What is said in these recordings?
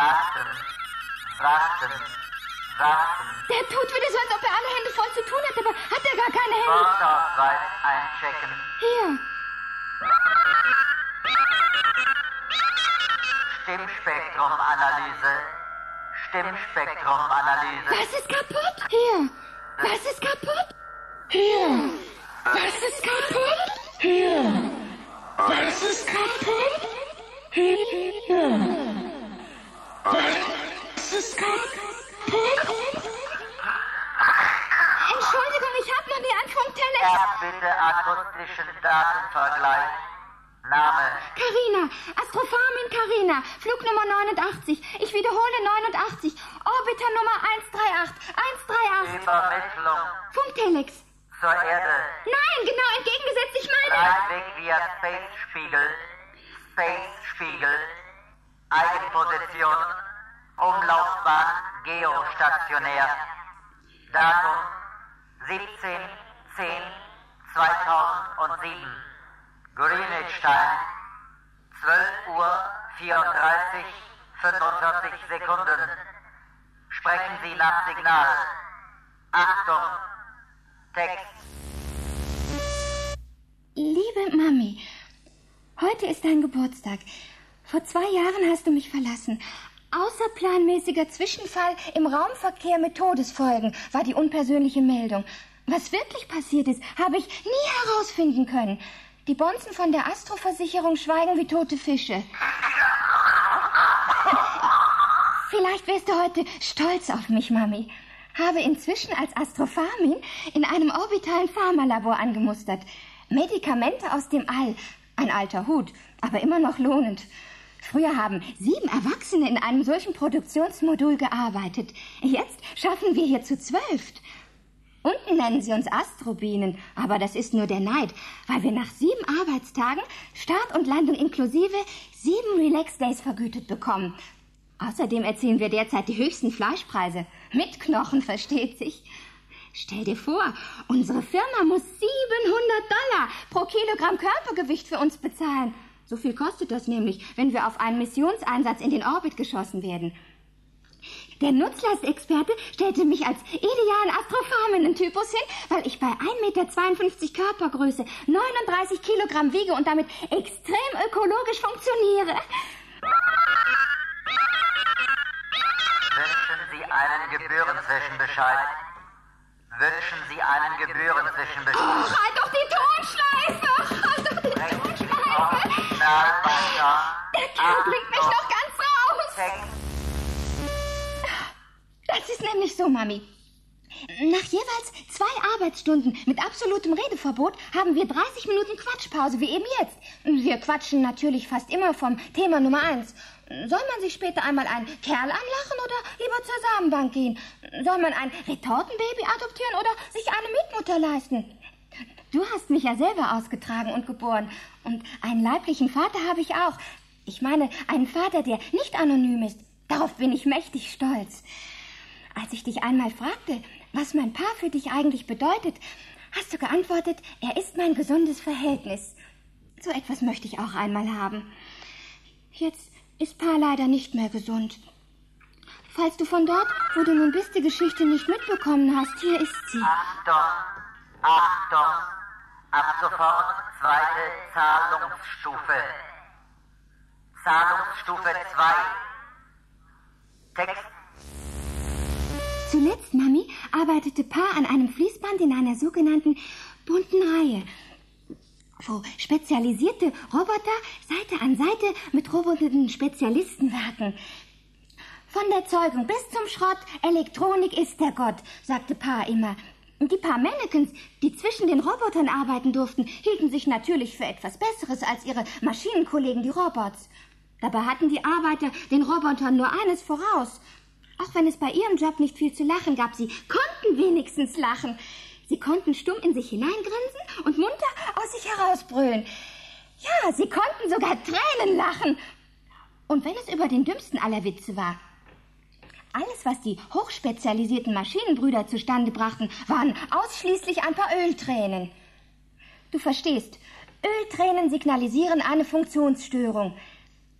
Warten. Der tut wieder so, als ob er alle Hände voll zu tun hat, aber hat er gar keine Hände. Bordausweis einchecken. Hier. Stimmspektrumanalyse. Was ist kaputt? Hier. Was ist kaputt? Hier. Was ist kaputt? Hier. Was ist kaputt? Hier. Was ist kaputt? Entschuldigung, ich habe noch nie ein Funktelex. Ja, bitte akustischen Datenvergleich. Name. Carina, Astropharmin Carina, Flugnummer 89. Ich wiederhole 89. Orbiter Nummer 138. 138. Übermittlung. Funktelex. Zur Erde. Nein, genau entgegengesetzt, ich meine... Leitweg via Space-Spiegel. Space-Spiegel. Eigenposition. Umlaufbahn geostationär. Datum 17.10.2007. Greenwich-Time 12:34:45. Sprechen Sie nach Signal. Achtung. Text. Liebe Mami, heute ist dein Geburtstag. Vor 2 Jahren hast du mich verlassen. Außerplanmäßiger Zwischenfall im Raumverkehr mit Todesfolgen war die unpersönliche Meldung. Was wirklich passiert ist, habe ich nie herausfinden können. Die Bonzen von der Astroversicherung schweigen wie tote Fische. Vielleicht wärst du heute stolz auf mich, Mami. Habe inzwischen als Astropharmin in einem orbitalen Pharmalabor angemustert. Medikamente aus dem All. Ein alter Hut, aber immer noch lohnend. Früher haben 7 Erwachsene in einem solchen Produktionsmodul gearbeitet. Jetzt schaffen wir hier zu 12. Unten nennen sie uns Astrobienen, aber das ist nur der Neid, weil wir nach 7 Arbeitstagen, Start und Landung inklusive, 7 Relax-Days vergütet bekommen. Außerdem erzielen wir derzeit die höchsten Fleischpreise. Mit Knochen, versteht sich. Stell dir vor, unsere Firma muss $700 pro Kilogramm Körpergewicht für uns bezahlen. So viel kostet das nämlich, wenn wir auf einen Missionseinsatz in den Orbit geschossen werden. Der Nutzlastexperte stellte mich als idealen Astropharminnen-Typus hin, weil ich bei 1,52 Meter Körpergröße 39 Kilogramm wiege und damit extrem ökologisch funktioniere. Wünschen Sie einen Gebührenzwischenbescheid? Wünschen Sie einen Gebührenzwischenbescheid? Oh, halt doch die Tonschleife! Halt doch die Tonschleife! Der Kerl bringt mich noch ganz raus! Das ist nämlich so, Mami. Nach jeweils 2 Arbeitsstunden mit absolutem Redeverbot haben wir 30 Minuten Quatschpause, wie eben jetzt. Wir quatschen natürlich fast immer vom Thema Nummer 1. Soll man sich später einmal einen Kerl anlachen oder lieber zur Samenbank gehen? Soll man ein Retortenbaby adoptieren oder sich eine Mietmutter leisten? Du hast mich ja selber ausgetragen und geboren. Und einen leiblichen Vater habe ich auch. Ich meine, einen Vater, der nicht anonym ist. Darauf bin ich mächtig stolz. Als ich dich einmal fragte, was mein Paar für dich eigentlich bedeutet, hast du geantwortet, er ist mein gesundes Verhältnis. So etwas möchte ich auch einmal haben. Jetzt ist Paar leider nicht mehr gesund. Falls du von dort, wo du nun bist, die Geschichte nicht mitbekommen hast, hier ist sie. Achtung! Ab sofort 2. Zahlungsstufe. Zahlungsstufe 2. Text. Zuletzt, Mami, arbeitete Paar an einem Fließband in einer sogenannten bunten Reihe, wo spezialisierte Roboter Seite an Seite mit robotischen Spezialisten werken. Von der Zeugung bis zum Schrott, Elektronik ist der Gott, sagte Paar immer. Die paar Mannequins, die zwischen den Robotern arbeiten durften, hielten sich natürlich für etwas Besseres als ihre Maschinenkollegen, die Robots. Dabei hatten die Arbeiter den Robotern nur eines voraus. Auch wenn es bei ihrem Job nicht viel zu lachen gab, sie konnten wenigstens lachen. Sie konnten stumm in sich hineingrinsen und munter aus sich herausbrüllen. Ja, sie konnten sogar Tränen lachen. Und wenn es über den dümmsten aller Witze war. Alles, was die hochspezialisierten Maschinenbrüder zustande brachten, waren ausschließlich ein paar Öltränen. Du verstehst, Öltränen signalisieren eine Funktionsstörung.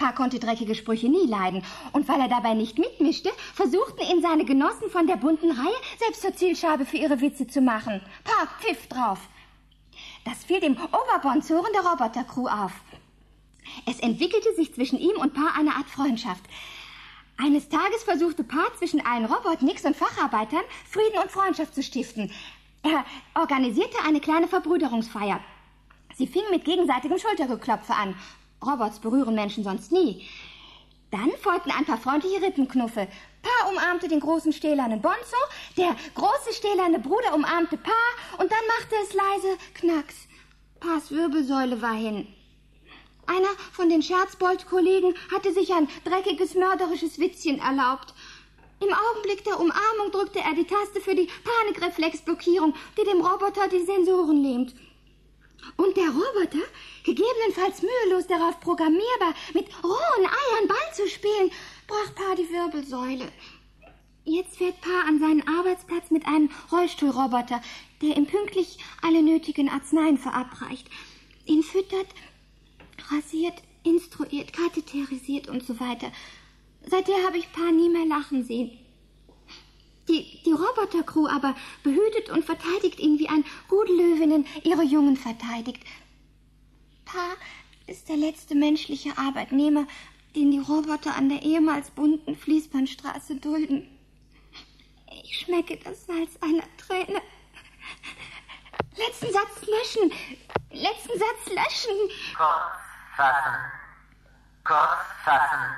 Pa konnte dreckige Sprüche nie leiden. Und weil er dabei nicht mitmischte, versuchten ihn seine Genossen von der bunten Reihe selbst zur Zielscheibe für ihre Witze zu machen. Pa pfiff drauf. Das fiel dem Oberbonzoren der Roboter-Crew auf. Es entwickelte sich zwischen ihm und Pa eine Art Freundschaft. Eines Tages versuchte Pa zwischen allen Robotniks und Facharbeitern Frieden und Freundschaft zu stiften. Er organisierte eine kleine Verbrüderungsfeier. Sie fing mit gegenseitigem Schultergeklopfe an. Robots berühren Menschen sonst nie. Dann folgten ein paar freundliche Rippenknuffe. Pa umarmte den großen stählernen Bonzo, der große stählerne Bruder umarmte Pa und dann machte es leise Knacks. Pas Wirbelsäule war hin. Einer von den Scherzbold-Kollegen hatte sich ein dreckiges, mörderisches Witzchen erlaubt. Im Augenblick der Umarmung drückte er die Taste für die Panikreflexblockierung, die dem Roboter die Sensoren lähmt. Und der Roboter, gegebenenfalls mühelos darauf programmierbar, mit rohen Eiern Ball zu spielen, brach Pa die Wirbelsäule. Jetzt fährt Pa an seinen Arbeitsplatz mit einem Rollstuhlroboter, der ihm pünktlich alle nötigen Arzneien verabreicht. Ihn füttert, rasiert, instruiert, katheterisiert und so weiter. Seither habe ich Pa nie mehr lachen sehen. Die Roboter-Crew aber behütet und verteidigt ihn, wie ein Rudel Löwinnen ihre Jungen verteidigt. Pa ist der letzte menschliche Arbeitnehmer, den die Roboter an der ehemals bunten Fließbandstraße dulden. Ich schmecke das Salz einer Träne. Letzten Satz löschen. Letzten Satz löschen. Kurz fassen.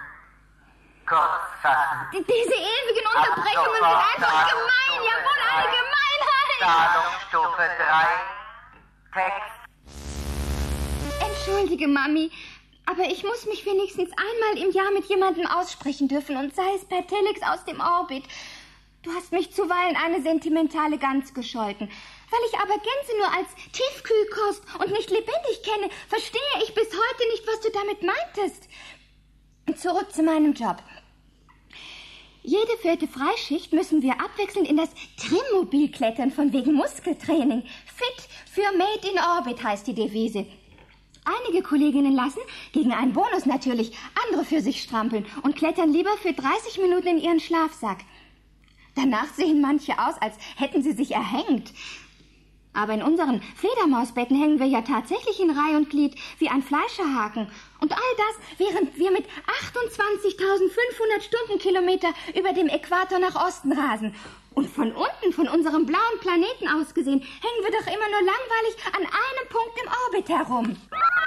Diese ewigen Unterbrechungen sind einfach gemein, jawohl, eine Gemeinheit. Zahlungsstufe 3, Text. Entschuldige, Mami, aber ich muss mich wenigstens einmal im Jahr mit jemandem aussprechen dürfen und sei es per Telex aus dem Orbit. Du hast mich zuweilen eine sentimentale Gans gescholten. Weil ich aber Gänse nur als Tiefkühlkost und nicht lebendig kenne, verstehe ich bis heute nicht, was du damit meintest. Zurück zu meinem Job. Jede 4. Freischicht müssen wir abwechselnd in das Trimmobil klettern von wegen Muskeltraining. Fit für Made in Orbit heißt die Devise. Einige Kolleginnen lassen, gegen einen Bonus natürlich, andere für sich strampeln und klettern lieber für 30 Minuten in ihren Schlafsack. Danach sehen manche aus, als hätten sie sich erhängt. Aber in unseren Fledermausbetten hängen wir ja tatsächlich in Reih und Glied wie ein Fleischerhaken. Und all das, während wir mit 28.500 Stundenkilometer über dem Äquator nach Osten rasen. Und von unten, von unserem blauen Planeten aus gesehen, hängen wir doch immer nur langweilig an einem Punkt im Orbit herum.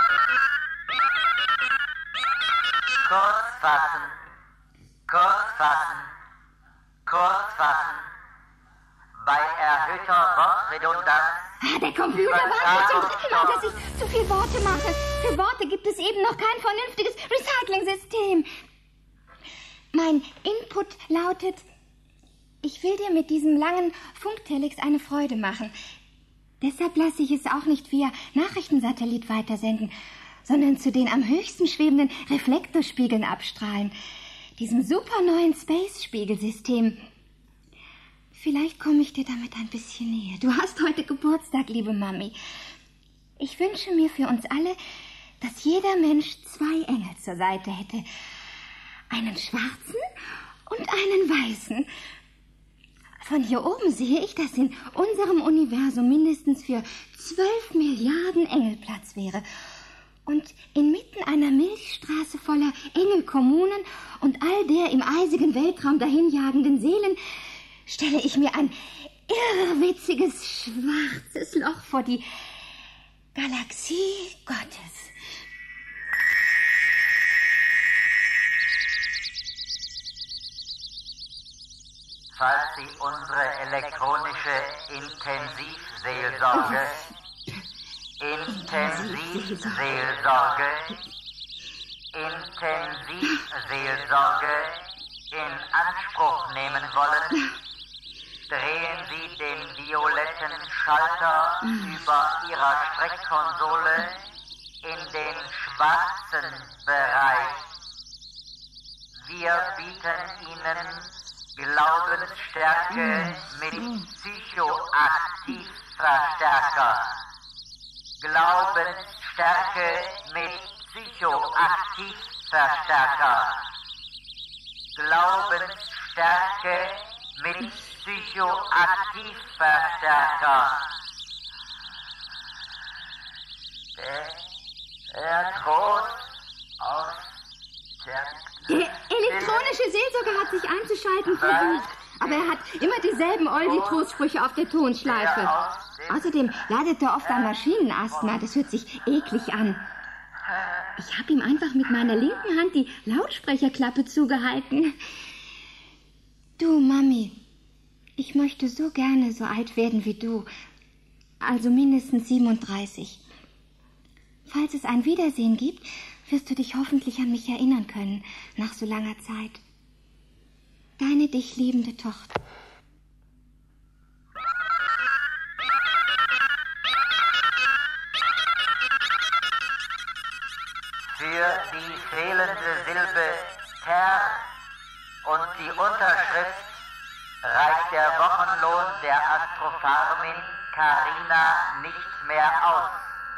Kurz fassen. Bei erhöhter Wortredundanz. Der Computer warnt zum 3. Mal, dass ich zu viel Worte mache. Für Worte gibt es eben noch kein vernünftiges Recycling-System. Mein Input lautet: Ich will dir mit diesem langen Funktelex eine Freude machen. Deshalb lasse ich es auch nicht via Nachrichtensatellit weitersenden, sondern zu den am höchsten schwebenden Reflektorspiegeln abstrahlen. Diesem super neuen Space-Spiegelsystem. Vielleicht komme ich dir damit ein bisschen näher. Du hast heute Geburtstag, liebe Mami. Ich wünsche mir für uns alle, dass jeder Mensch 2 Engel zur Seite hätte. Einen schwarzen und einen weißen. Von hier oben sehe ich, dass in unserem Universum mindestens für 12 Milliarden Engel Platz wäre. Und inmitten einer Milchstraße voller Engelkommunen und all der im eisigen Weltraum dahinjagenden Seelen stelle ich mir ein irrwitziges, schwarzes Loch vor die Galaxie Gottes. Falls Sie unsere elektronische Intensivseelsorge in Anspruch nehmen wollen, drehen Sie den violetten Schalter über Ihrer Streckkonsole in den schwarzen Bereich. Wir bieten Ihnen Glaubensstärke mit Psychoaktivverstärker. Glaubensstärke mit Psychoaktivverstärker. Glaubensstärke mit Psychoaktivverstärker. Der Trost aus der elektronische Seelsorger hat sich einzuschalten versucht, aber er hat immer dieselben Oldi-Trostsprüche auf der Tonschleife. Außerdem leidet er oft an Maschinenasthma, das hört sich eklig an. Ich habe ihm einfach mit meiner linken Hand die Lautsprecherklappe zugehalten. Du, Mami, ich möchte so gerne so alt werden wie du, also mindestens 37. Falls es ein Wiedersehen gibt, wirst du dich hoffentlich an mich erinnern können, nach so langer Zeit. Deine dich liebende Tochter. Für die fehlende Silbe Ter und die Unterschrift reicht der Wochenlohn der Astropharmin Carina nicht mehr aus.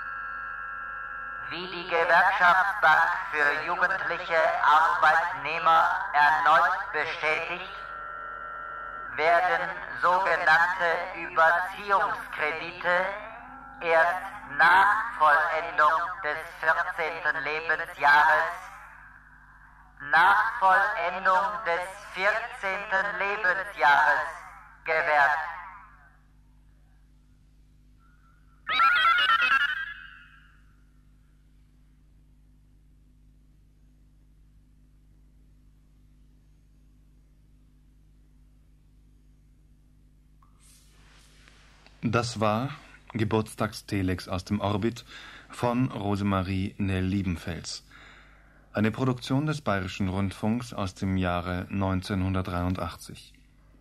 Wie die Gewerkschaftsbank für jugendliche Arbeitnehmer erneut bestätigt, werden sogenannte Überziehungskredite erst nach Vollendung des 14. Lebensjahres gewährt. Das war Geburtstagstelex aus dem Orbit von Rosemarie Nell-Liebenfels. Eine Produktion des Bayerischen Rundfunks aus dem Jahre 1983.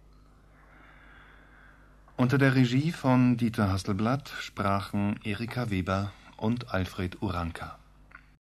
Unter der Regie von Dieter Hasselblatt sprachen Erika Weber und Alfred Uranka.